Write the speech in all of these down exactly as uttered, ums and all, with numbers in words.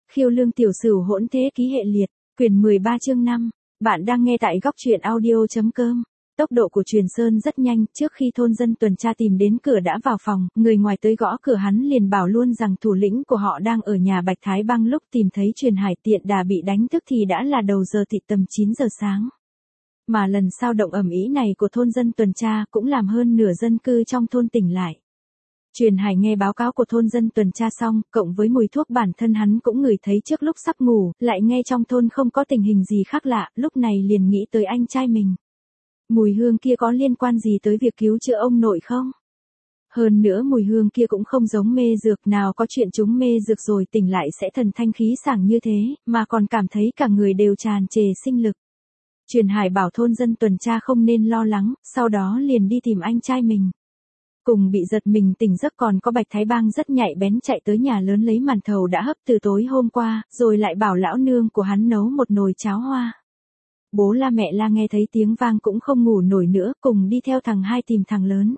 Khiêu lương tiểu sửu hỗn thế ký hệ liệt, quyển mười ba chương năm. Bạn đang nghe tại góc truyện audio chấm com. Tốc độ của Truyền Sơn rất nhanh, trước khi thôn dân tuần tra tìm đến cửa đã vào phòng, người ngoài tới gõ cửa hắn liền bảo luôn rằng thủ lĩnh của họ đang ở nhà Bạch Thái Băng. Lúc tìm thấy Truyền Hải tiện đà bị đánh thức thì đã là đầu giờ thịt tầm chín giờ sáng. Mà lần sau động ầm ĩ này của thôn dân tuần tra cũng làm hơn nửa dân cư trong thôn tỉnh lại. Truyền Hải nghe báo cáo của thôn dân tuần tra xong, cộng với mùi thuốc bản thân hắn cũng ngửi thấy trước lúc sắp ngủ, lại nghe trong thôn không có tình hình gì khác lạ, lúc này liền nghĩ tới anh trai mình. Mùi hương kia có liên quan gì tới việc cứu chữa ông nội không? Hơn nữa mùi hương kia cũng không giống mê dược, nào có chuyện chúng mê dược rồi tỉnh lại sẽ thần thanh khí sảng như thế, mà còn cảm thấy cả người đều tràn trề sinh lực. Truyền Hải bảo thôn dân tuần tra không nên lo lắng, sau đó liền đi tìm anh trai mình. Cùng bị giật mình tỉnh giấc còn có Bạch Thái Bang rất nhạy bén chạy tới nhà lớn lấy màn thầu đã hấp từ tối hôm qua, rồi lại bảo lão nương của hắn nấu một nồi cháo hoa. Bố la mẹ la nghe thấy tiếng vang cũng không ngủ nổi nữa, cùng đi theo thằng hai tìm thằng lớn.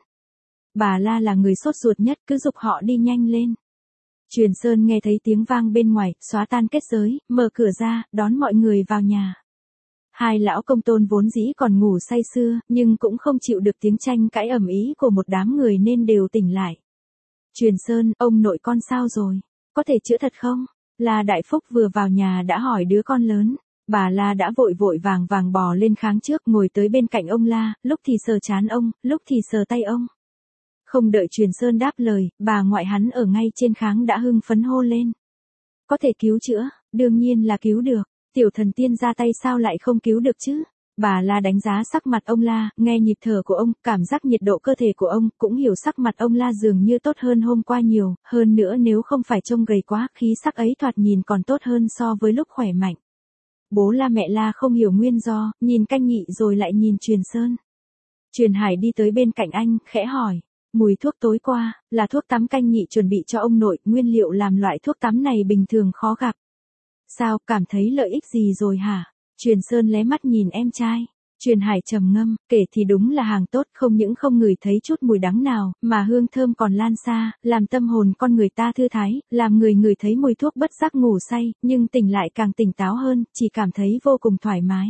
Bà la là người sốt ruột nhất, cứ giục họ đi nhanh lên. Truyền Sơn nghe thấy tiếng vang bên ngoài, xóa tan kết giới, mở cửa ra, đón mọi người vào nhà. Hai lão công tôn vốn dĩ còn ngủ say sưa, nhưng cũng không chịu được tiếng tranh cãi ầm ĩ của một đám người nên đều tỉnh lại. Truyền Sơn, ông nội con sao rồi? Có thể chữa thật không? La Đại Phúc vừa vào nhà đã hỏi đứa con lớn. Bà La đã vội vội vàng vàng bò lên kháng trước, ngồi tới bên cạnh ông La, lúc thì sờ trán ông, lúc thì sờ tay ông. Không đợi Truyền Sơn đáp lời, bà ngoại hắn ở ngay trên kháng đã hưng phấn hô lên. Có thể cứu chữa, đương nhiên là cứu được. Tiểu thần tiên ra tay sao lại không cứu được chứ? Bà La đánh giá sắc mặt ông La, nghe nhịp thở của ông, cảm giác nhiệt độ cơ thể của ông, cũng hiểu sắc mặt ông La dường như tốt hơn hôm qua nhiều, hơn nữa nếu không phải trông gầy quá, khí sắc ấy thoạt nhìn còn tốt hơn so với lúc khỏe mạnh. Bố La mẹ La không hiểu nguyên do, nhìn Canh Nhị rồi lại nhìn Truyền Sơn. Truyền Hải đi tới bên cạnh anh, khẽ hỏi, mùi thuốc tối qua, là thuốc tắm Canh Nhị chuẩn bị cho ông nội, nguyên liệu làm loại thuốc tắm này bình thường khó gặp. Sao, cảm thấy lợi ích gì rồi hả? Truyền Sơn lé mắt nhìn em trai. Truyền Hải trầm ngâm, kể thì đúng là hàng tốt, không những không ngửi thấy chút mùi đắng nào, mà hương thơm còn lan xa, làm tâm hồn con người ta thư thái, làm người ngửi thấy mùi thuốc bất giác ngủ say, nhưng tỉnh lại càng tỉnh táo hơn, chỉ cảm thấy vô cùng thoải mái.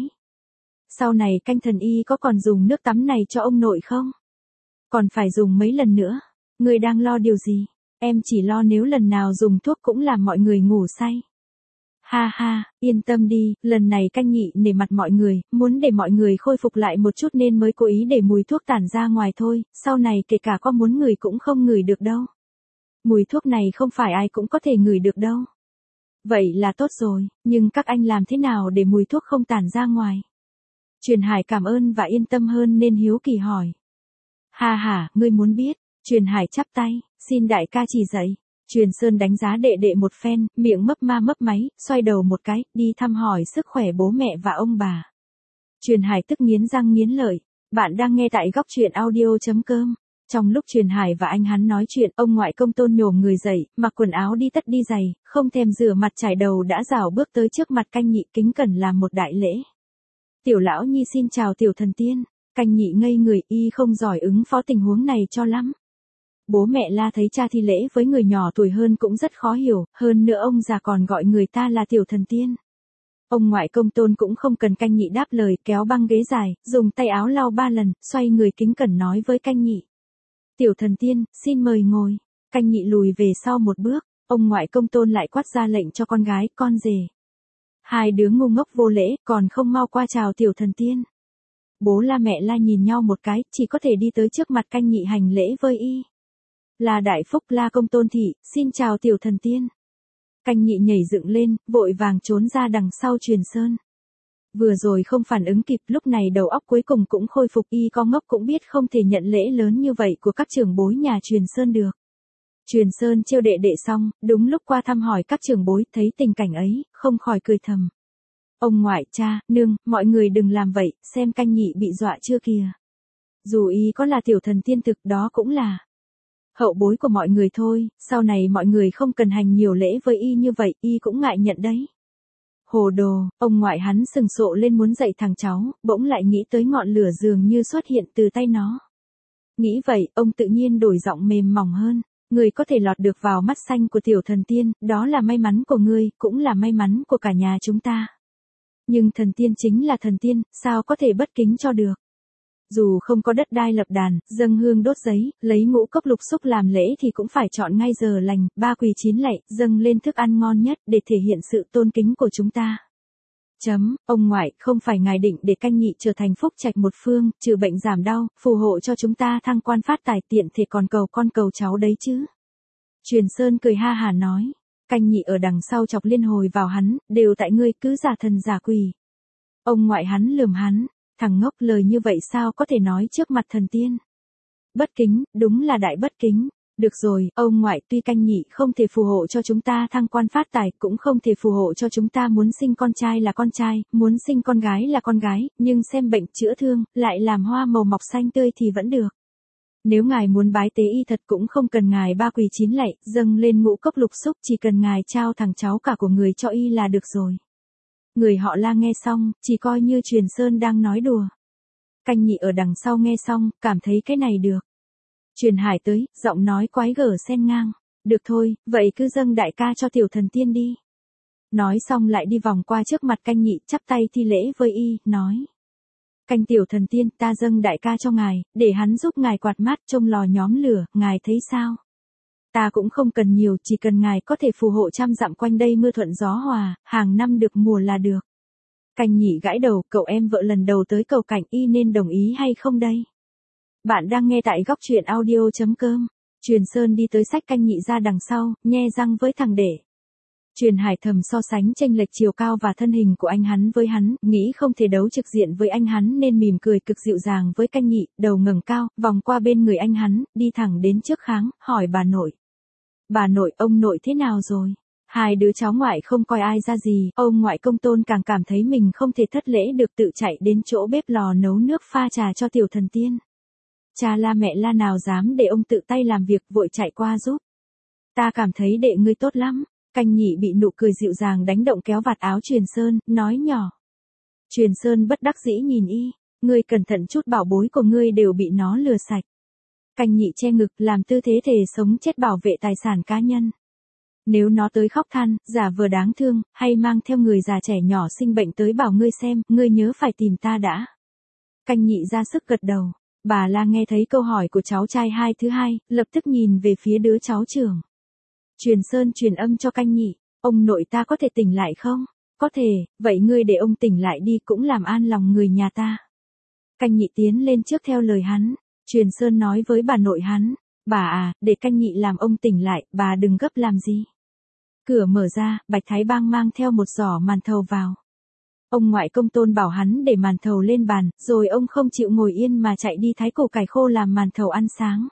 Sau này Canh thần y có còn dùng nước tắm này cho ông nội không? Còn phải dùng mấy lần nữa? Người đang lo điều gì? Em chỉ lo nếu lần nào dùng thuốc cũng làm mọi người ngủ say. Ha ha, yên tâm đi, lần này Canh Nhị nể mặt mọi người, muốn để mọi người khôi phục lại một chút nên mới cố ý để mùi thuốc tản ra ngoài thôi, sau này kể cả có muốn ngửi cũng không ngửi được đâu. Mùi thuốc này không phải ai cũng có thể ngửi được đâu. Vậy là tốt rồi, nhưng các anh làm thế nào để mùi thuốc không tản ra ngoài? Truyền Hải cảm ơn và yên tâm hơn nên hiếu kỳ hỏi. Ha ha, ngươi muốn biết? Truyền Hải chắp tay, xin đại ca chỉ dạy. Truyền Sơn đánh giá đệ đệ một phen, miệng mấp ma mấp máy, xoay đầu một cái, đi thăm hỏi sức khỏe bố mẹ và ông bà. Truyền Hải tức nghiến răng nghiến lợi. Bạn đang nghe tại góc truyện audio chấm com. Trong lúc Truyền Hải và anh hắn nói chuyện, ông ngoại công tôn nhổm người dậy, mặc quần áo đi tất đi giày, không thèm rửa mặt chải đầu đã rảo bước tới trước mặt Canh Nhị kính cẩn làm một đại lễ. Tiểu lão nhi xin chào tiểu thần tiên. Canh Nhị ngây người, y không giỏi ứng phó tình huống này cho lắm. Bố mẹ La thấy cha thi lễ với người nhỏ tuổi hơn cũng rất khó hiểu, hơn nữa ông già còn gọi người ta là tiểu thần tiên. Ông ngoại công tôn cũng không cần Canh Nhị đáp lời, kéo băng ghế dài, dùng tay áo lau ba lần, xoay người kính cẩn nói với Canh Nhị. Tiểu thần tiên, xin mời ngồi. Canh Nhị lùi về sau một bước, ông ngoại công tôn lại quát ra lệnh cho con gái, con rể. Hai đứa ngu ngốc vô lễ, còn không mau qua chào tiểu thần tiên. Bố La mẹ La nhìn nhau một cái, chỉ có thể đi tới trước mặt Canh Nhị hành lễ với y. La Đại Phúc, La công tôn thị, xin chào tiểu thần tiên. Canh Nhị nhảy dựng lên, vội vàng trốn ra đằng sau Truyền Sơn. Vừa rồi không phản ứng kịp, lúc này đầu óc cuối cùng cũng khôi phục, y có ngốc cũng biết không thể nhận lễ lớn như vậy của các trưởng bối nhà Truyền Sơn được. Truyền Sơn trêu đệ đệ xong, đúng lúc qua thăm hỏi các trưởng bối, thấy tình cảnh ấy, không khỏi cười thầm. Ông ngoại, cha, nương, mọi người đừng làm vậy, xem Canh Nhị bị dọa chưa kìa. Dù y có là tiểu thần tiên thực đó cũng là hậu bối của mọi người thôi, sau này mọi người không cần hành nhiều lễ với y như vậy, y cũng ngại nhận đấy. Hồ đồ, ông ngoại hắn sừng sộ lên muốn dạy thằng cháu, bỗng lại nghĩ tới ngọn lửa dường như xuất hiện từ tay nó. Nghĩ vậy, ông tự nhiên đổi giọng mềm mỏng hơn. Người có thể lọt được vào mắt xanh của tiểu thần tiên, đó là may mắn của ngươi, cũng là may mắn của cả nhà chúng ta. Nhưng thần tiên chính là thần tiên, sao có thể bất kính cho được. Dù không có đất đai lập đàn, dâng hương đốt giấy, lấy ngũ cốc lục xúc làm lễ thì cũng phải chọn ngay giờ lành, ba quỳ chín lạy, dâng lên thức ăn ngon nhất để thể hiện sự tôn kính của chúng ta. Chấm, ông ngoại, không phải ngài định để Canh Nhị trở thành phúc trạch một phương, trừ bệnh giảm đau, phù hộ cho chúng ta thăng quan phát tài, tiện thể còn cầu con cầu cháu đấy chứ. Truyền Sơn cười ha hả nói. Canh Nhị ở đằng sau chọc liên hồi vào hắn, đều tại ngươi cứ giả thần giả quỷ. Ông ngoại hắn lườm hắn, thằng ngốc, lời như vậy sao có thể nói trước mặt thần tiên. Bất kính, đúng là đại bất kính. Được rồi, ông ngoại, tuy Canh Nhị không thể phù hộ cho chúng ta thăng quan phát tài, cũng không thể phù hộ cho chúng ta muốn sinh con trai là con trai, muốn sinh con gái là con gái, nhưng xem bệnh chữa thương, lại làm hoa màu mọc xanh tươi thì vẫn được. Nếu ngài muốn bái tế y thật cũng không cần ngài ba quỳ chín lạy, dâng lên ngũ cốc lục xúc, chỉ cần ngài trao thằng cháu cả của người cho y là được rồi. Người họ La nghe xong, chỉ coi như Truyền Sơn đang nói đùa. Canh Nhị ở đằng sau nghe xong, cảm thấy cái này được. Truyền Hải tới, giọng nói quái gở xen ngang. Được thôi, vậy cứ dâng đại ca cho tiểu thần tiên đi. Nói xong lại đi vòng qua trước mặt Canh Nhị, chắp tay thi lễ với y, nói. Canh tiểu thần tiên, ta dâng đại ca cho ngài, để hắn giúp ngài quạt mát trông lò nhóm lửa, ngài thấy sao? Ta cũng không cần nhiều, chỉ cần ngài có thể phù hộ trăm dặm quanh đây mưa thuận gió hòa, hàng năm được mùa là được. Canh Nhị gãi đầu, cậu em vợ lần đầu tới cầu cảnh, y nên đồng ý hay không đây? Bạn đang nghe tại góc truyện audio chấm com. Truyền Sơn đi tới xách Canh Nhị ra đằng sau, nhe răng với thằng để. Truyền Hải thầm so sánh chênh lệch chiều cao và thân hình của anh hắn với hắn, nghĩ không thể đấu trực diện với anh hắn nên mỉm cười cực dịu dàng với Canh Nhị, đầu ngẩng cao, vòng qua bên người anh hắn, đi thẳng đến trước kháng, hỏi bà nội. Bà nội, ông nội thế nào rồi? Hai đứa cháu ngoại không coi ai ra gì, ông ngoại Công Tôn càng cảm thấy mình không thể thất lễ được, tự chạy đến chỗ bếp lò nấu nước pha trà cho tiểu thần tiên. Cha La mẹ La nào dám để ông tự tay làm việc, vội chạy qua giúp. Ta cảm thấy đệ ngươi tốt lắm. Canh Nhị bị nụ cười dịu dàng đánh động kéo vạt áo Truyền Sơn, nói nhỏ. Truyền Sơn bất đắc dĩ nhìn y, ngươi cẩn thận chút, bảo bối của ngươi đều bị nó lừa sạch. Canh Nhị che ngực, làm tư thế thề sống chết bảo vệ tài sản cá nhân. Nếu nó tới khóc than, giả vờ đáng thương, hay mang theo người già trẻ nhỏ sinh bệnh tới bảo ngươi xem, ngươi nhớ phải tìm ta đã. Canh Nhị ra sức gật đầu. Bà La nghe thấy câu hỏi của cháu trai hai thứ hai, lập tức nhìn về phía đứa cháu trưởng. Truyền Sơn truyền âm cho Canh Nhị, ông nội ta có thể tỉnh lại không? Có thể, vậy ngươi để ông tỉnh lại đi, cũng làm an lòng người nhà ta. Canh Nhị tiến lên trước theo lời hắn. Truyền Sơn nói với bà nội hắn, bà à, để Canh Nhị làm ông tỉnh lại, bà đừng gấp làm gì. Cửa mở ra, Bạch Thái Bang mang theo một giỏ màn thầu vào. Ông ngoại Công Tôn bảo hắn để màn thầu lên bàn, rồi ông không chịu ngồi yên mà chạy đi thái củ cải khô làm màn thầu ăn sáng.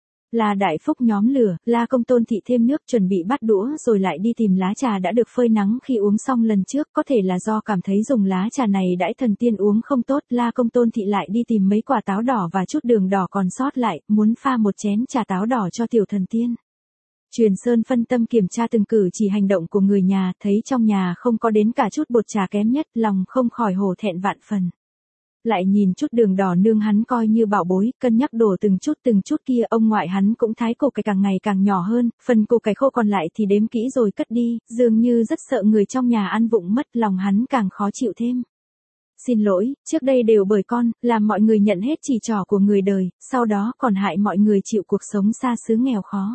La Đại Phúc nhóm lửa, La Công Tôn thị thêm nước chuẩn bị bắt đũa rồi lại đi tìm lá trà đã được phơi nắng khi uống xong lần trước, có thể là do cảm thấy dùng lá trà này đãi thần tiên uống không tốt, La Công Tôn thị lại đi tìm mấy quả táo đỏ và chút đường đỏ còn sót lại, muốn pha một chén trà táo đỏ cho tiểu thần tiên. Truyền Sơn phân tâm kiểm tra từng cử chỉ hành động của người nhà, thấy trong nhà không có đến cả chút bột trà kém nhất, lòng không khỏi hổ thẹn vạn phần. Lại nhìn chút đường đỏ nương hắn coi như bảo bối, cân nhắc đổ từng chút từng chút kia, ông ngoại hắn cũng thái củ cải càng ngày càng nhỏ hơn, phần củ cải khô còn lại thì đếm kỹ rồi cất đi, dường như rất sợ người trong nhà ăn vụng mất, lòng hắn càng khó chịu thêm. Xin lỗi, trước đây đều bởi con, làm mọi người nhận hết chỉ trỏ của người đời, sau đó còn hại mọi người chịu cuộc sống xa xứ nghèo khó.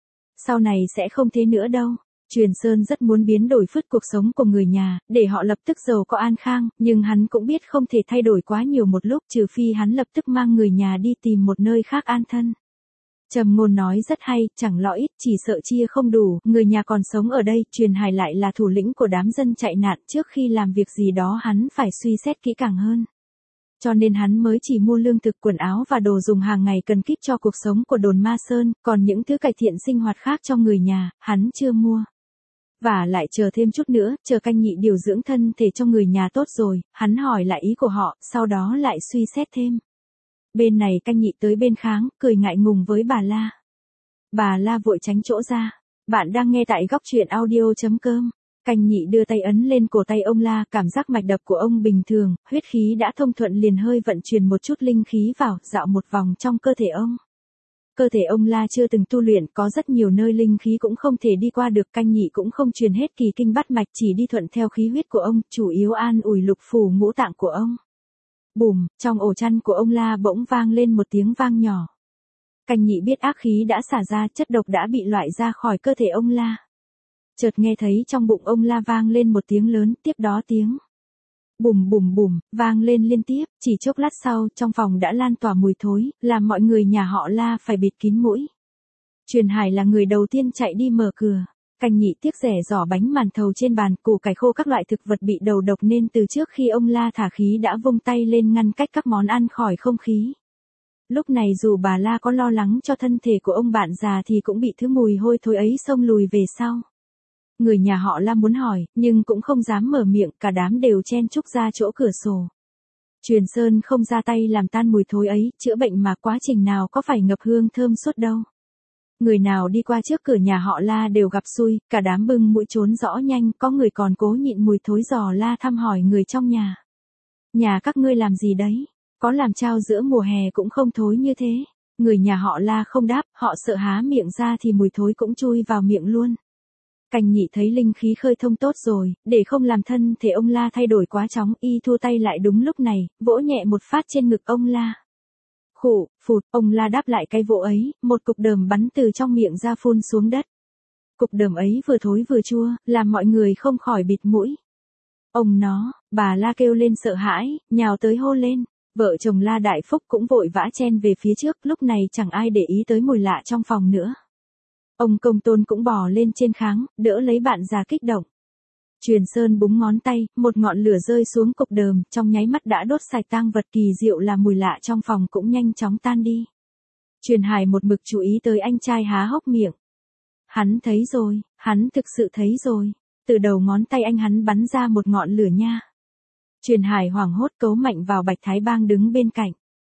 Sau này sẽ không thế nữa đâu. Truyền Sơn rất muốn biến đổi phứt cuộc sống của người nhà, để họ lập tức giàu có an khang, nhưng hắn cũng biết không thể thay đổi quá nhiều một lúc, trừ phi hắn lập tức mang người nhà đi tìm một nơi khác an thân. Trầm Ngôn nói rất hay, chẳng lo ít, chỉ sợ chia không đủ, người nhà còn sống ở đây, Truyền Hải lại là thủ lĩnh của đám dân chạy nạn, trước khi làm việc gì đó hắn phải suy xét kỹ càng hơn. Cho nên hắn mới chỉ mua lương thực, quần áo và đồ dùng hàng ngày cần kíp cho cuộc sống của đồn Ma Sơn, còn những thứ cải thiện sinh hoạt khác cho người nhà, hắn chưa mua. Và lại chờ thêm chút nữa, chờ Canh Nhị điều dưỡng thân thể cho người nhà tốt rồi, hắn hỏi lại ý của họ, sau đó lại suy xét thêm. Bên này Canh Nhị tới bên kháng, cười ngại ngùng với bà La. Bà La vội tránh chỗ ra. Bạn đang nghe tại góc truyện audio chấm com. Canh Nhị đưa tay ấn lên cổ tay ông La, cảm giác mạch đập của ông bình thường, huyết khí đã thông thuận, liền hơi vận chuyển một chút linh khí vào, dạo một vòng trong cơ thể ông. cơ thể ông La chưa từng tu luyện, có rất nhiều nơi linh khí cũng không thể đi qua được, Canh Nhị cũng không truyền hết kỳ kinh bát mạch, chỉ đi thuận theo khí huyết của ông, chủ yếu an ủi lục phủ ngũ tạng của ông. Bùm, trong ổ chăn của ông La bỗng vang lên một tiếng vang nhỏ. Canh Nhị biết ác khí đã xả ra, chất độc đã bị loại ra khỏi cơ thể ông La. Chợt nghe thấy trong bụng ông La vang lên một tiếng lớn, tiếp đó tiếng bùm bùm bùm, vang lên liên tiếp, chỉ chốc lát sau, trong phòng đã lan tỏa mùi thối, làm mọi người nhà họ La phải bịt kín mũi. Truyền Hải là người đầu tiên chạy đi mở cửa. Canh Nhị tiếc rẻ giỏ bánh màn thầu trên bàn, củ cải khô các loại thực vật bị đầu độc nên từ trước khi ông La thả khí đã vung tay lên ngăn cách các món ăn khỏi không khí. Lúc này dù bà La có lo lắng cho thân thể của ông bạn già thì cũng bị thứ mùi hôi thối ấy xông lùi về sau. Người nhà họ La muốn hỏi, nhưng cũng không dám mở miệng, cả đám đều chen chúc ra chỗ cửa sổ. Truyền Sơn không ra tay làm tan mùi thối ấy, chữa bệnh mà quá trình nào có phải ngập hương thơm suốt đâu. Người nào đi qua trước cửa nhà họ La đều gặp xui, cả đám bưng mũi trốn rõ nhanh, có người còn cố nhịn mùi thối dò la thăm hỏi người trong nhà. Nhà các ngươi làm gì đấy? Có làm trao giữa mùa hè cũng không thối như thế. Người nhà họ La không đáp, họ sợ há miệng ra thì mùi thối cũng chui vào miệng luôn. Canh Nhị thấy linh khí khơi thông tốt rồi, để không làm thân thể ông La thay đổi quá chóng, y thua tay lại đúng lúc này, vỗ nhẹ một phát trên ngực ông La. Khụ, phụt, ông La đáp lại cái vỗ ấy, một cục đờm bắn từ trong miệng ra phun xuống đất. Cục đờm ấy vừa thối vừa chua, làm mọi người không khỏi bịt mũi. Ông nó, bà La kêu lên sợ hãi, nhào tới hô lên. Vợ chồng La Đại Phúc cũng vội vã chen về phía trước, lúc này chẳng ai để ý tới mùi lạ trong phòng nữa. Ông Công Tôn cũng bò lên trên kháng, đỡ lấy bạn già kích động. Truyền Sơn búng ngón tay, một ngọn lửa rơi xuống cục đờm, trong nháy mắt đã đốt sạch tang vật, kỳ diệu là mùi lạ trong phòng cũng nhanh chóng tan đi. Truyền Hải một mực chú ý tới anh trai há hốc miệng. Hắn thấy rồi, hắn thực sự thấy rồi. Từ đầu ngón tay anh hắn bắn ra một ngọn lửa nha. Truyền Hải hoảng hốt cấu mạnh vào Bạch Thái Bang đứng bên cạnh.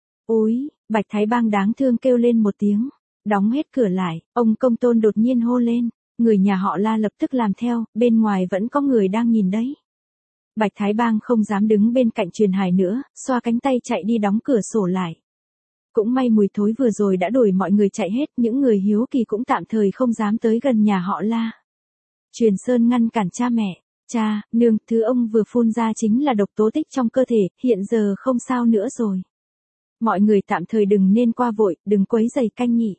Ôi, Bạch Thái Bang đáng thương kêu lên một tiếng. Đóng hết cửa lại, ông Công Tôn đột nhiên hô lên. Người nhà họ La lập tức làm theo, bên ngoài vẫn có người đang nhìn đấy. Bạch Thái Bang không dám đứng bên cạnh Truyền Hải nữa, xoa cánh tay chạy đi đóng cửa sổ lại. Cũng may mùi thối vừa rồi đã đuổi mọi người chạy hết, những người hiếu kỳ cũng tạm thời không dám tới gần nhà họ La. Truyền Sơn ngăn cản cha mẹ. Cha, nương, thứ ông vừa phun ra chính là độc tố tích trong cơ thể, hiện giờ không sao nữa rồi. Mọi người tạm thời đừng nên qua vội, đừng quấy rầy Canh Nhị.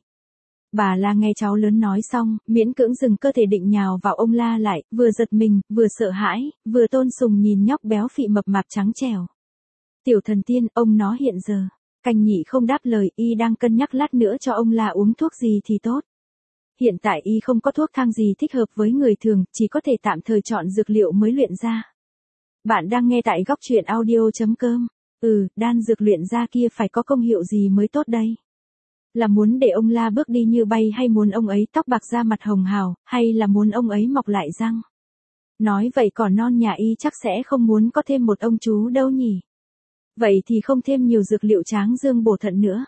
Bà La nghe cháu lớn nói xong, miễn cưỡng dừng cơ thể định nhào vào ông La lại, vừa giật mình, vừa sợ hãi, vừa tôn sùng nhìn nhóc béo phị mập mạp trắng trẻo. Tiểu thần tiên, ông nó hiện giờ. Canh Nhị không đáp lời, y đang cân nhắc lát nữa cho ông La uống thuốc gì thì tốt. Hiện tại y không có thuốc thang gì thích hợp với người thường, chỉ có thể tạm thời chọn dược liệu mới luyện ra. Bạn đang nghe tại góc truyện audio chấm com. Ừ, đan dược luyện ra kia phải có công hiệu gì mới tốt đây? Là muốn để ông La bước đi như bay, hay muốn ông ấy tóc bạc da mặt hồng hào, hay là muốn ông ấy mọc lại răng? Nói vậy còn non nhà y chắc sẽ không muốn có thêm một ông chú đâu nhỉ? Vậy thì không thêm nhiều dược liệu tráng dương bổ thận nữa.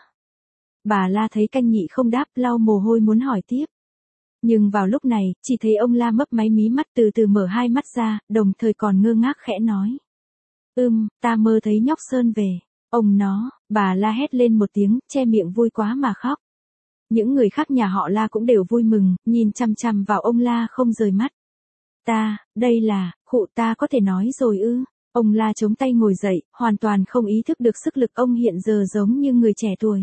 Bà La thấy Canh Nhị không đáp, lau mồ hôi muốn hỏi tiếp. Nhưng vào lúc này, chỉ thấy ông La mấp máy mí mắt từ từ mở hai mắt ra, đồng thời còn ngơ ngác khẽ nói. Ừm, ta mơ thấy nhóc Sơn về. Ông nó, bà La hét lên một tiếng, che miệng vui quá mà khóc. Những người khác nhà họ La cũng đều vui mừng, nhìn chằm chằm vào ông La không rời mắt. Ta, đây là, khụ ta có thể nói rồi ư. Ông La chống tay ngồi dậy, hoàn toàn không ý thức được sức lực ông hiện giờ giống như người trẻ tuổi.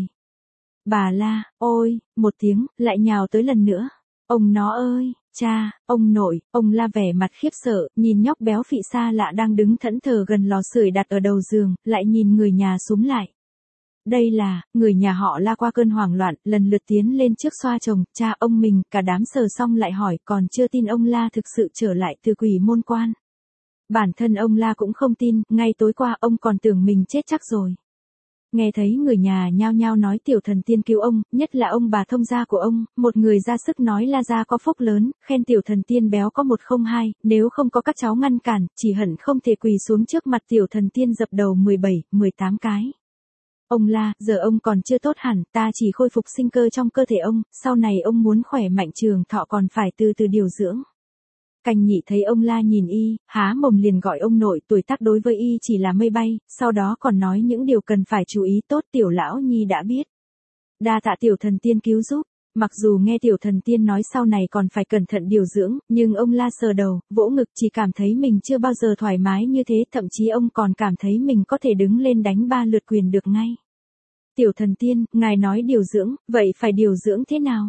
Bà La, ôi, một tiếng, lại nhào tới lần nữa. Ông nó ơi, cha, ông nội, ông La vẻ mặt khiếp sợ, nhìn nhóc béo phị xa lạ đang đứng thẫn thờ gần lò sưởi đặt ở đầu giường, lại nhìn người nhà súm lại. Đây là, người nhà họ La qua cơn hoảng loạn, lần lượt tiến lên trước xoa chồng, cha ông mình, cả đám sờ xong lại hỏi, còn chưa tin ông La thực sự trở lại từ quỷ môn quan. Bản thân ông La cũng không tin, ngay tối qua ông còn tưởng mình chết chắc rồi. Nghe thấy người nhà nhao nhao nói tiểu thần tiên cứu ông, nhất là ông bà thông gia của ông, một người ra sức nói La gia có phúc lớn, khen tiểu thần tiên béo có một không hai, nếu không có các cháu ngăn cản, chỉ hận không thể quỳ xuống trước mặt tiểu thần tiên dập đầu mười bảy, mười tám cái. Ông La, giờ ông còn chưa tốt hẳn, ta chỉ khôi phục sinh cơ trong cơ thể ông, sau này ông muốn khỏe mạnh trường thọ còn phải từ từ điều dưỡng. Canh Nhị thấy ông La nhìn y, há mồm liền gọi ông nội, tuổi tác đối với y chỉ là mây bay, sau đó còn nói những điều cần phải chú ý tốt, tiểu lão nhi đã biết. Đa tạ tiểu thần tiên cứu giúp. Mặc dù nghe tiểu thần tiên nói sau này còn phải cẩn thận điều dưỡng, nhưng ông La sờ đầu, vỗ ngực chỉ cảm thấy mình chưa bao giờ thoải mái như thế, thậm chí ông còn cảm thấy mình có thể đứng lên đánh ba lượt quyền được ngay. Tiểu thần tiên, ngài nói điều dưỡng, vậy phải điều dưỡng thế nào?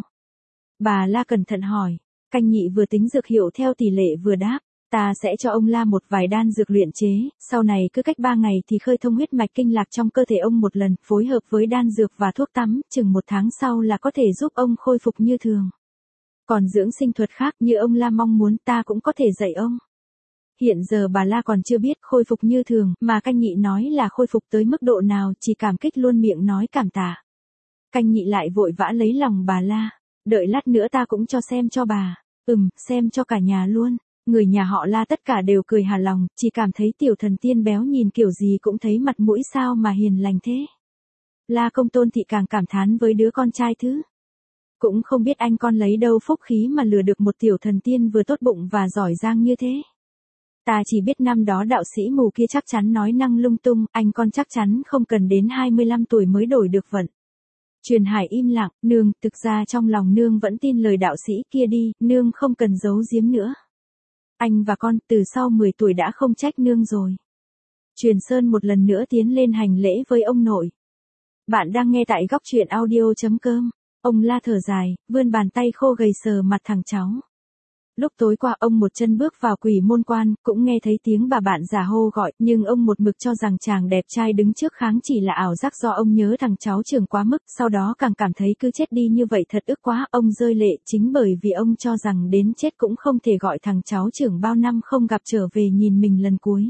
Bà La cẩn thận hỏi. Canh nhị vừa tính dược hiệu theo tỷ lệ vừa đáp. Ta sẽ cho ông La một vài đan dược luyện chế, sau này cứ cách ba ngày thì khơi thông huyết mạch kinh lạc trong cơ thể ông một lần, phối hợp với đan dược và thuốc tắm, chừng một tháng sau là có thể giúp ông khôi phục như thường. Còn dưỡng sinh thuật khác như ông La mong muốn ta cũng có thể dạy ông. Hiện giờ bà La còn chưa biết khôi phục như thường, mà canh nhị nói là khôi phục tới mức độ nào, chỉ cảm kích luôn miệng nói cảm tạ. Canh nhị lại vội vã lấy lòng bà La, đợi lát nữa ta cũng cho xem cho bà, ừm, xem cho cả nhà luôn. Người nhà họ La tất cả đều cười hà lòng, chỉ cảm thấy tiểu thần tiên béo nhìn kiểu gì cũng thấy mặt mũi sao mà hiền lành thế. La Công Tôn Thị càng cảm thán với đứa con trai thứ. Cũng không biết anh con lấy đâu phúc khí mà lừa được một tiểu thần tiên vừa tốt bụng và giỏi giang như thế. Ta chỉ biết năm đó đạo sĩ mù kia chắc chắn nói năng lung tung, anh con chắc chắn không cần đến hai mươi lăm tuổi mới đổi được vận. Truyền Hải im lặng, nương, thực ra trong lòng nương vẫn tin lời đạo sĩ kia đi, nương không cần giấu giếm nữa. Anh và con từ sau mười tuổi đã không trách nương rồi. Truyền Sơn một lần nữa tiến lên hành lễ với ông nội. Bạn đang nghe tại góc truyện audio chấm com. Ông La thở dài, vươn bàn tay khô gầy sờ mặt thằng cháu. Lúc tối qua ông một chân bước vào Quỷ Môn Quan, cũng nghe thấy tiếng bà bạn già hô gọi, nhưng ông một mực cho rằng chàng đẹp trai đứng trước kháng chỉ là ảo giác do ông nhớ thằng cháu trưởng quá mức, sau đó càng cảm thấy cứ chết đi như vậy thật ức quá, ông rơi lệ chính bởi vì ông cho rằng đến chết cũng không thể gọi thằng cháu trưởng bao năm không gặp trở về nhìn mình lần cuối.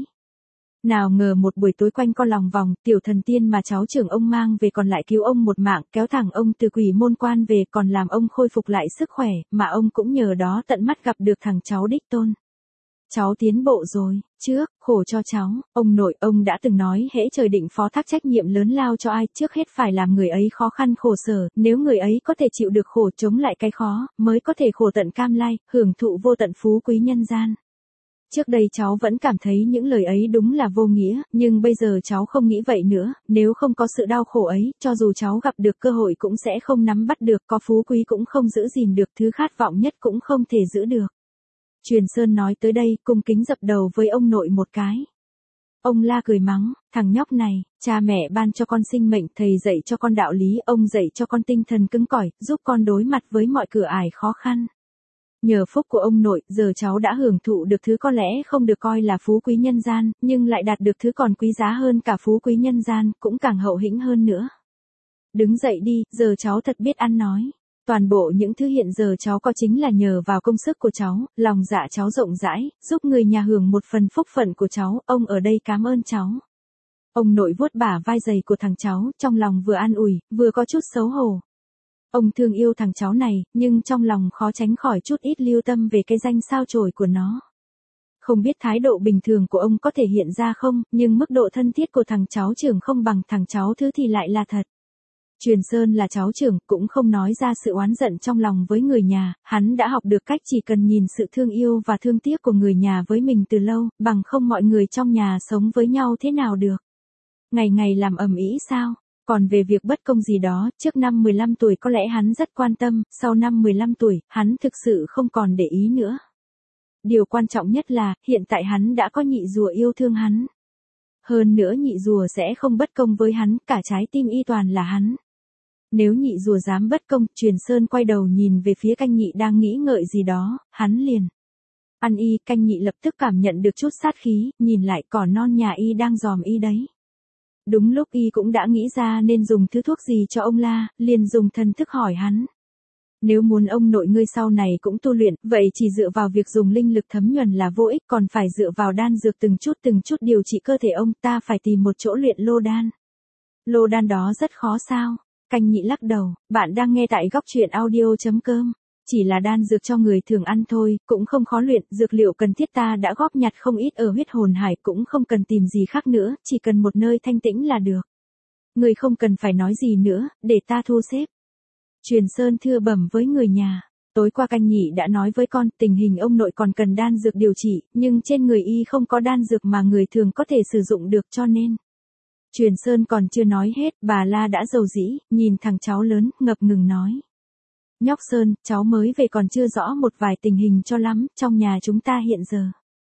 Nào ngờ một buổi tối quanh co lòng vòng, tiểu thần tiên mà cháu trưởng ông mang về còn lại cứu ông một mạng, kéo thẳng ông từ Quỷ Môn Quan về, còn làm ông khôi phục lại sức khỏe, mà ông cũng nhờ đó tận mắt gặp được thằng cháu đích tôn. Cháu tiến bộ rồi, trước, khổ cho cháu, ông nội ông đã từng nói hễ trời định phó thác trách nhiệm lớn lao cho ai, trước hết phải làm người ấy khó khăn khổ sở, nếu người ấy có thể chịu được khổ chống lại cái khó, mới có thể khổ tận cam lai, hưởng thụ vô tận phú quý nhân gian. Trước đây cháu vẫn cảm thấy những lời ấy đúng là vô nghĩa, nhưng bây giờ cháu không nghĩ vậy nữa, nếu không có sự đau khổ ấy, cho dù cháu gặp được cơ hội cũng sẽ không nắm bắt được, có phú quý cũng không giữ gìn được, thứ khát vọng nhất cũng không thể giữ được. Truyền Sơn nói tới đây, cung kính dập đầu với ông nội một cái. Ông La cười mắng, thằng nhóc này, cha mẹ ban cho con sinh mệnh, thầy dạy cho con đạo lý, ông dạy cho con tinh thần cứng cỏi, giúp con đối mặt với mọi cửa ải khó khăn. Nhờ phúc của ông nội, giờ cháu đã hưởng thụ được thứ có lẽ không được coi là phú quý nhân gian, nhưng lại đạt được thứ còn quý giá hơn cả phú quý nhân gian, cũng càng hậu hĩnh hơn nữa. Đứng dậy đi, giờ cháu thật biết ăn nói. Toàn bộ những thứ hiện giờ cháu có chính là nhờ vào công sức của cháu, lòng dạ cháu rộng rãi, giúp người nhà hưởng một phần phúc phận của cháu, ông ở đây cảm ơn cháu. Ông nội vuốt bả vai dày của thằng cháu, trong lòng vừa an ủi, vừa có chút xấu hổ. Ông thương yêu thằng cháu này, nhưng trong lòng khó tránh khỏi chút ít lưu tâm về cái danh sao chổi của nó. Không biết thái độ bình thường của ông có thể hiện ra không, nhưng mức độ thân thiết của thằng cháu trưởng không bằng thằng cháu thứ thì lại là thật. Truyền Sơn là cháu trưởng, cũng không nói ra sự oán giận trong lòng với người nhà, hắn đã học được cách chỉ cần nhìn sự thương yêu và thương tiếc của người nhà với mình từ lâu, bằng không mọi người trong nhà sống với nhau thế nào được. Ngày ngày làm ầm ĩ sao? Còn về việc bất công gì đó, trước năm mười lăm tuổi có lẽ hắn rất quan tâm, sau năm mười lăm tuổi, hắn thực sự không còn để ý nữa. Điều quan trọng nhất là, hiện tại hắn đã có nhị rùa yêu thương hắn. Hơn nữa nhị rùa sẽ không bất công với hắn, cả trái tim y toàn là hắn. Nếu nhị rùa dám bất công, Truyền Sơn quay đầu nhìn về phía canh nhị đang nghĩ ngợi gì đó, hắn liền. Ăn y, canh nhị lập tức cảm nhận được chút sát khí, nhìn lại cỏ non nhà y đang dòm y đấy. Đúng lúc y cũng đã nghĩ ra nên dùng thứ thuốc gì cho ông La, liền dùng thần thức hỏi hắn. Nếu muốn ông nội ngươi sau này cũng tu luyện, vậy chỉ dựa vào việc dùng linh lực thấm nhuần là vô ích, còn phải dựa vào đan dược từng chút từng chút điều trị cơ thể ông, ta phải tìm một chỗ luyện lô đan. Lô đan đó rất khó sao? Canh nhị lắc đầu, bạn đang nghe tại góc truyện audio chấm com. Chỉ là đan dược cho người thường ăn thôi, cũng không khó luyện, dược liệu cần thiết ta đã góp nhặt không ít ở huyết hồn hải, cũng không cần tìm gì khác nữa, chỉ cần một nơi thanh tĩnh là được. Người không cần phải nói gì nữa, để ta thu xếp. Truyền Sơn thưa bẩm với người nhà, tối qua canh nhị đã nói với con, tình hình ông nội còn cần đan dược điều trị, nhưng trên người y không có đan dược mà người thường có thể sử dụng được cho nên. Truyền Sơn còn chưa nói hết, bà La đã dầu dĩ, nhìn thằng cháu lớn, ngập ngừng nói. Nhóc Sơn, cháu mới về còn chưa rõ một vài tình hình cho lắm, trong nhà chúng ta hiện giờ.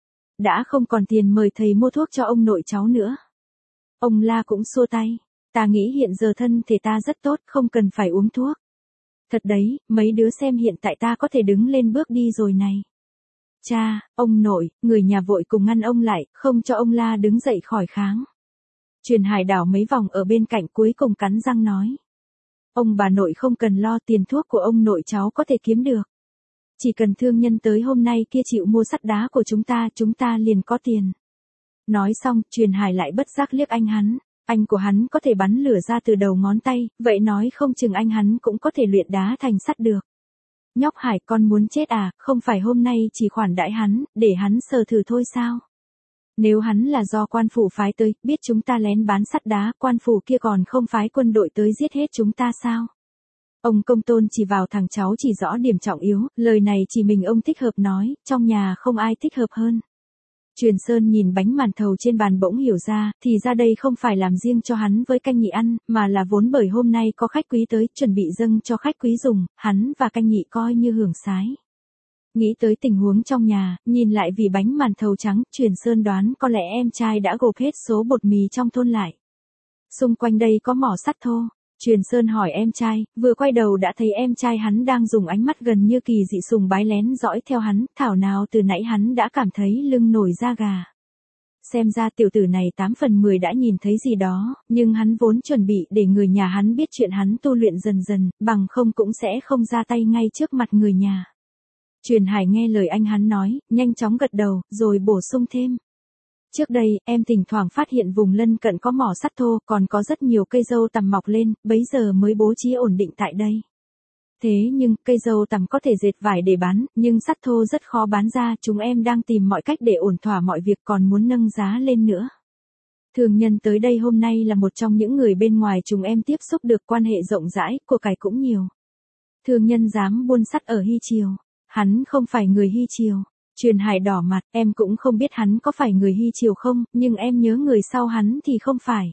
Đã không còn tiền mời thầy mua thuốc cho ông nội cháu nữa. Ông La cũng xua tay. Ta nghĩ hiện giờ thân thể ta rất tốt, không cần phải uống thuốc. Thật đấy, mấy đứa xem hiện tại ta có thể đứng lên bước đi rồi này. Cha, ông nội, người nhà vội cùng ngăn ông lại, không cho ông La đứng dậy khỏi kháng. Truyền Hải đảo mấy vòng ở bên cạnh cuối cùng cắn răng nói. Ông bà nội không cần lo, tiền thuốc của ông nội cháu có thể kiếm được. Chỉ cần thương nhân tới hôm nay kia chịu mua sắt đá của chúng ta, chúng ta liền có tiền. Nói xong, Truyền Hải lại bất giác liếc anh hắn. Anh của hắn có thể bắn lửa ra từ đầu ngón tay, vậy nói không chừng anh hắn cũng có thể luyện đá thành sắt được. Nhóc Hải, con muốn chết à, không phải hôm nay chỉ khoản đãi hắn, để hắn sờ thử thôi sao? Nếu hắn là do quan phủ phái tới, biết chúng ta lén bán sắt đá, quan phủ kia còn không phái quân đội tới giết hết chúng ta sao? Ông Công Tôn chỉ vào thằng cháu chỉ rõ điểm trọng yếu, lời này chỉ mình ông thích hợp nói, trong nhà không ai thích hợp hơn. Truyền Sơn nhìn bánh màn thầu trên bàn bỗng hiểu ra, thì ra đây không phải làm riêng cho hắn với canh nhị ăn, mà là vốn bởi hôm nay có khách quý tới, chuẩn bị dâng cho khách quý dùng, hắn và canh nhị coi như hưởng sái. Nghĩ tới tình huống trong nhà, nhìn lại vì bánh màn thầu trắng, Truyền Sơn đoán có lẽ em trai đã gộp hết số bột mì trong thôn lại. Xung quanh đây có mỏ sắt thô. Truyền Sơn hỏi em trai, vừa quay đầu đã thấy em trai hắn đang dùng ánh mắt gần như kỳ dị sùng bái lén dõi theo hắn, thảo nào từ nãy hắn đã cảm thấy lưng nổi da gà. Xem ra tiểu tử này tám phần mười đã nhìn thấy gì đó, nhưng hắn vốn chuẩn bị để người nhà hắn biết chuyện hắn tu luyện dần dần, bằng không cũng sẽ không ra tay ngay trước mặt người nhà. Truyền Hải nghe lời anh hắn nói, nhanh chóng gật đầu, rồi bổ sung thêm. Trước đây, em thỉnh thoảng phát hiện vùng lân cận có mỏ sắt thô, còn có rất nhiều cây dâu tằm mọc lên, bấy giờ mới bố trí ổn định tại đây. Thế nhưng, cây dâu tằm có thể dệt vải để bán, nhưng sắt thô rất khó bán ra, chúng em đang tìm mọi cách để ổn thỏa mọi việc, còn muốn nâng giá lên nữa. Thương nhân tới đây hôm nay là một trong những người bên ngoài chúng em tiếp xúc được, quan hệ rộng rãi, của cải cũng nhiều. Thương nhân dám buôn sắt ở Hy Triều. Hắn không phải người Hy Triều. Truyền Hải đỏ mặt, em cũng không biết hắn có phải người Hy Triều không, nhưng em nhớ người sau hắn thì không phải.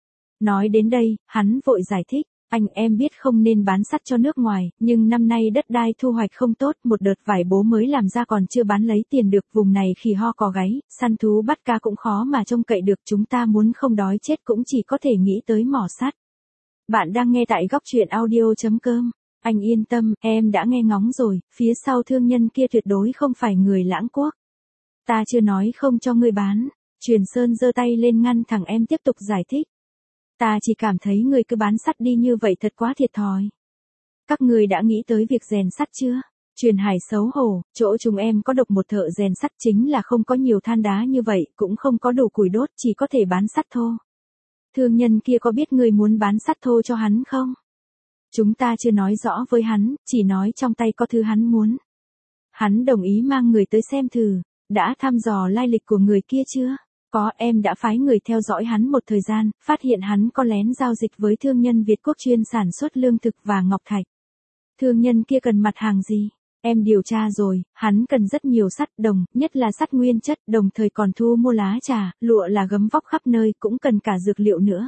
Nói đến đây, hắn vội giải thích, anh em biết không nên bán sắt cho nước ngoài, nhưng năm nay đất đai thu hoạch không tốt, một đợt vải bố mới làm ra còn chưa bán lấy tiền được, vùng này khỉ ho cò gáy, săn thú bắt cá cũng khó mà trông cậy được, chúng ta muốn không đói chết cũng chỉ có thể nghĩ tới mỏ sắt. Bạn đang nghe tại góc truyện audio chấm com. Anh yên tâm, em đã nghe ngóng rồi, phía sau thương nhân kia tuyệt đối không phải người Lãng Quốc. Ta chưa nói không cho ngươi bán. Truyền Sơn giơ tay lên ngăn thằng em tiếp tục giải thích. Ta chỉ cảm thấy ngươi cứ bán sắt đi như vậy thật quá thiệt thòi. Các ngươi đã nghĩ tới việc rèn sắt chưa? Truyền Hải xấu hổ, chỗ chúng em có độc một thợ rèn sắt chính là không có nhiều than đá như vậy, cũng không có đủ củi đốt, chỉ có thể bán sắt thô. Thương nhân kia có biết ngươi muốn bán sắt thô cho hắn không? Chúng ta chưa nói rõ với hắn, chỉ nói trong tay có thứ hắn muốn. Hắn đồng ý mang người tới xem thử, đã thăm dò lai lịch của người kia chưa? Có, em đã phái người theo dõi hắn một thời gian, phát hiện hắn có lén giao dịch với thương nhân Việt Quốc chuyên sản xuất lương thực và ngọc thạch. Thương nhân kia cần mặt hàng gì? Em điều tra rồi, hắn cần rất nhiều sắt đồng, nhất là sắt nguyên chất, đồng thời còn thu mua lá trà, lụa là gấm vóc khắp nơi, cũng cần cả dược liệu nữa.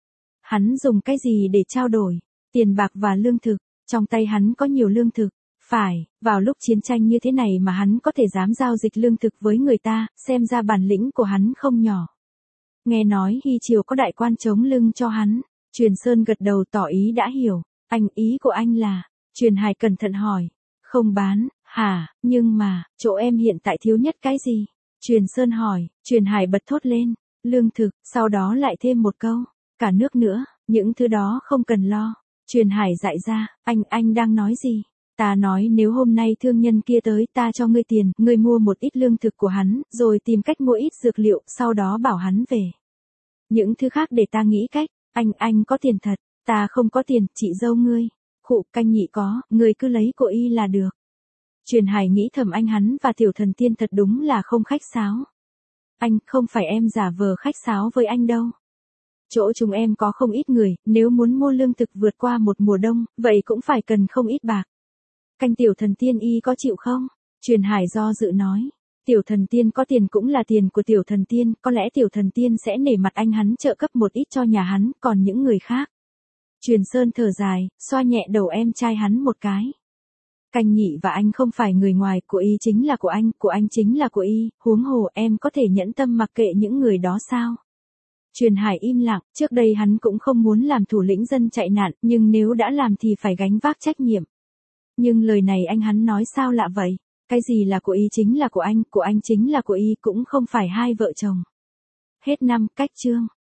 Hắn dùng cái gì để trao đổi? Tiền bạc và lương thực, trong tay hắn có nhiều lương thực. Phải, vào lúc chiến tranh như thế này mà hắn có thể dám giao dịch lương thực với người ta, xem ra bản lĩnh của hắn không nhỏ. Nghe nói Hy Triều có đại quan chống lưng cho hắn. Truyền Sơn gật đầu tỏ ý đã hiểu. Anh, ý của anh là, Truyền Hải cẩn thận hỏi. Không bán, hả, nhưng mà, chỗ em hiện tại thiếu nhất cái gì? Truyền Sơn hỏi, Truyền Hải bật thốt lên. Lương thực, sau đó lại thêm một câu. Cả nước nữa, những thứ đó không cần lo. Truyền Hải dại ra, anh, anh đang nói gì? Ta nói nếu hôm nay thương nhân kia tới ta cho ngươi tiền, ngươi mua một ít lương thực của hắn, rồi tìm cách mua ít dược liệu, sau đó bảo hắn về. Những thứ khác để ta nghĩ cách, anh, anh có tiền thật, ta không có tiền, chị dâu ngươi. Khụ, canh nhị có, ngươi cứ lấy của y là được. Truyền Hải nghĩ thầm anh hắn và tiểu thần tiên thật đúng là không khách sáo. Anh, không phải em giả vờ khách sáo với anh đâu. Chỗ chúng em có không ít người, nếu muốn mua lương thực vượt qua một mùa đông, vậy cũng phải cần không ít bạc. Canh tiểu thần tiên y có chịu không? Truyền Hải do dự nói. Tiểu thần tiên có tiền cũng là tiền của tiểu thần tiên, có lẽ tiểu thần tiên sẽ nể mặt anh hắn trợ cấp một ít cho nhà hắn, còn những người khác. Truyền Sơn thở dài, xoa nhẹ đầu em trai hắn một cái. Canh Nhị và anh không phải người ngoài, của y chính là của anh, của anh chính là của y, huống hồ em có thể nhẫn tâm mặc kệ những người đó sao? Truyền Hải im lặng, trước đây hắn cũng không muốn làm thủ lĩnh dân chạy nạn, nhưng nếu đã làm thì phải gánh vác trách nhiệm. Nhưng lời này anh hắn nói sao lạ vậy? Cái gì là của y chính là của anh, của anh chính là của y cũng không phải hai vợ chồng. Hết năm, cách chương.